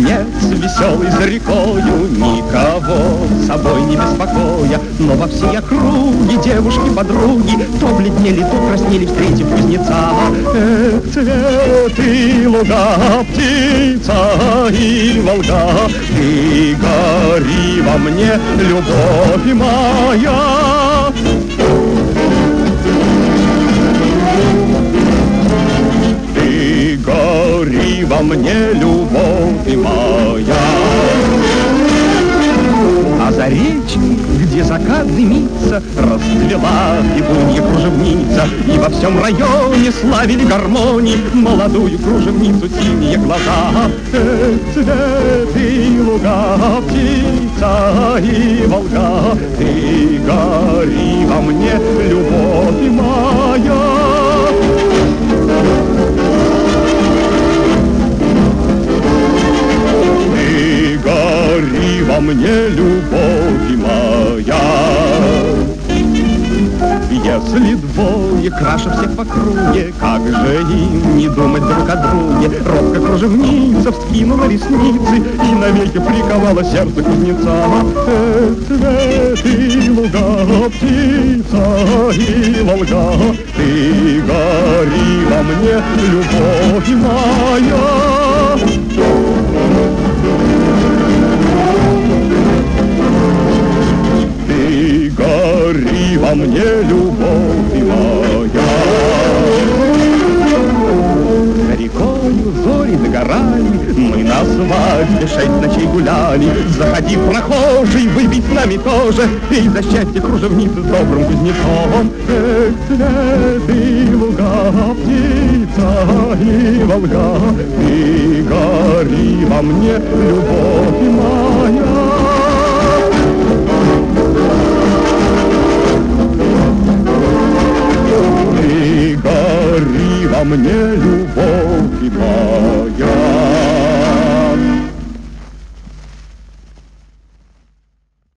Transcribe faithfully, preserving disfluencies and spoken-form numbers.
Юнец веселый за рекою, никого с собой не беспокоя, но во всей округе девушки-подруги то бледнели, то краснели, встретив кузнеца. Эх, цветы, луга, птица и волга, ты гори во мне, любовь моя. Ты гори во мне, любовь моя. А за речкой, где закат дымится, расцвела бегунья кружевница, и во всем районе славили гармонии молодую кружевницу синие глаза. Эх, цветы, луга, птица и волга, ты гори во мне, любовь моя. Ты гори во мне, любовь моя. Если двое краше всех в округе, как же им не думать друг о друге? Робко кружевница вскинула ресницы и навеки приковала сердце кузнеца. Эх, цветы, луга, птица и волга, ты гори во мне, любовь моя. Ты гори во мне, любовь моя. За рекою зори догорали, мы на свадьбе шесть ночей гуляли. Заходи, прохожий, выпить с нами тоже, и за счастье кружевницы с добрым кузнецом. Эх, цветы, луга, птица и волга, ты гори во мне, любовь моя. Ты гори во мне, любовь моя.